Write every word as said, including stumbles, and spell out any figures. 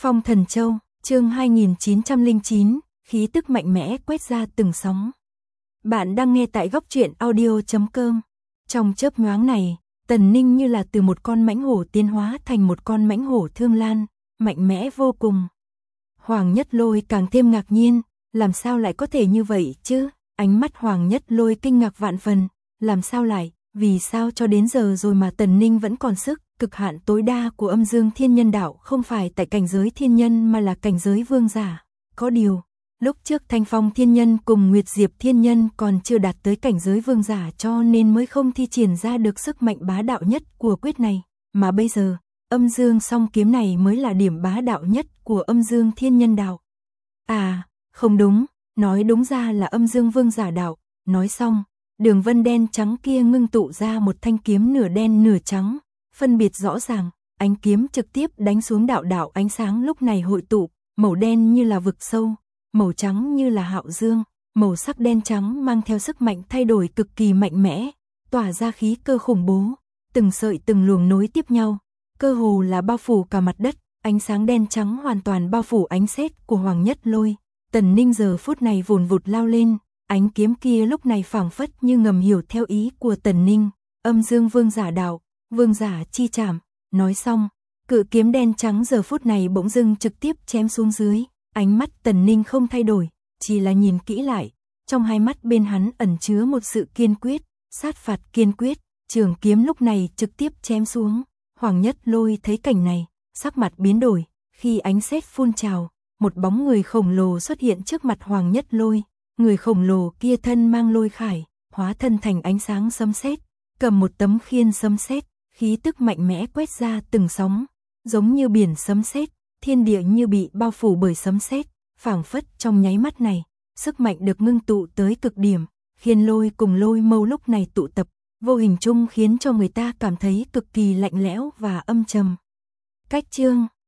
Phong Thần Châu, chương hai nghìn chín trăm lẻ chín, khí tức mạnh mẽ quét ra từng sóng. Bạn đang nghe tại góc truyện audio chấm com. Trong chớp nhoáng này, Tần Ninh như là từ một con mãnh hổ tiến hóa thành một con mãnh hổ Thương Lan, mạnh mẽ vô cùng. Hoàng Nhất Lôi càng thêm ngạc nhiên, làm sao lại có thể như vậy chứ? Ánh mắt Hoàng Nhất Lôi kinh ngạc vạn phần, làm sao lại, vì sao cho đến giờ rồi mà Tần Ninh vẫn còn sức? Cực hạn tối đa của âm dương thiên nhân đạo không phải tại cảnh giới thiên nhân mà là cảnh giới vương giả. Có điều, lúc trước Thanh Phong thiên nhân cùng Nguyệt Diệp thiên nhân còn chưa đạt tới cảnh giới vương giả cho nên mới không thi triển ra được sức mạnh bá đạo nhất của quyết này. Mà bây giờ, âm dương song kiếm này mới là điểm bá đạo nhất của âm dương thiên nhân đạo. À, không đúng, nói đúng ra là âm dương vương giả đạo. Nói xong, đường vân đen trắng kia ngưng tụ ra một thanh kiếm nửa đen nửa trắng. Phân biệt rõ ràng, ánh kiếm trực tiếp đánh xuống đạo đạo ánh sáng lúc này hội tụ, màu đen như là vực sâu, màu trắng như là hạo dương, màu sắc đen trắng mang theo sức mạnh thay đổi cực kỳ mạnh mẽ, tỏa ra khí cơ khủng bố, từng sợi từng luồng nối tiếp nhau, cơ hồ là bao phủ cả mặt đất, ánh sáng đen trắng hoàn toàn bao phủ ánh sét của Hoàng Nhất Lôi. Tần Ninh giờ phút này vùn vụt lao lên, ánh kiếm kia lúc này phảng phất như ngầm hiểu theo ý của Tần Ninh, âm dương vương giả đạo. Vương giả chi trảm, nói xong, cự kiếm đen trắng giờ phút này bỗng dưng trực tiếp chém xuống dưới, ánh mắt Tần Ninh không thay đổi, chỉ là nhìn kỹ lại, trong hai mắt bên hắn ẩn chứa một sự kiên quyết, sát phạt kiên quyết, trường kiếm lúc này trực tiếp chém xuống. Hoàng Nhất Lôi thấy cảnh này, sắc mặt biến đổi, khi ánh sét phun trào, một bóng người khổng lồ xuất hiện trước mặt Hoàng Nhất Lôi, người khổng lồ kia thân mang lôi khải, hóa thân thành ánh sáng sấm sét, cầm một tấm khiên sấm sét. Khí tức mạnh mẽ quét ra từng sóng, giống như biển sấm sét, thiên địa như bị bao phủ bởi sấm sét, phảng phất trong nháy mắt này, sức mạnh được ngưng tụ tới cực điểm, khiên lôi cùng lôi mâu lúc này tụ tập, vô hình chung khiến cho người ta cảm thấy cực kỳ lạnh lẽo và âm trầm. Cách chương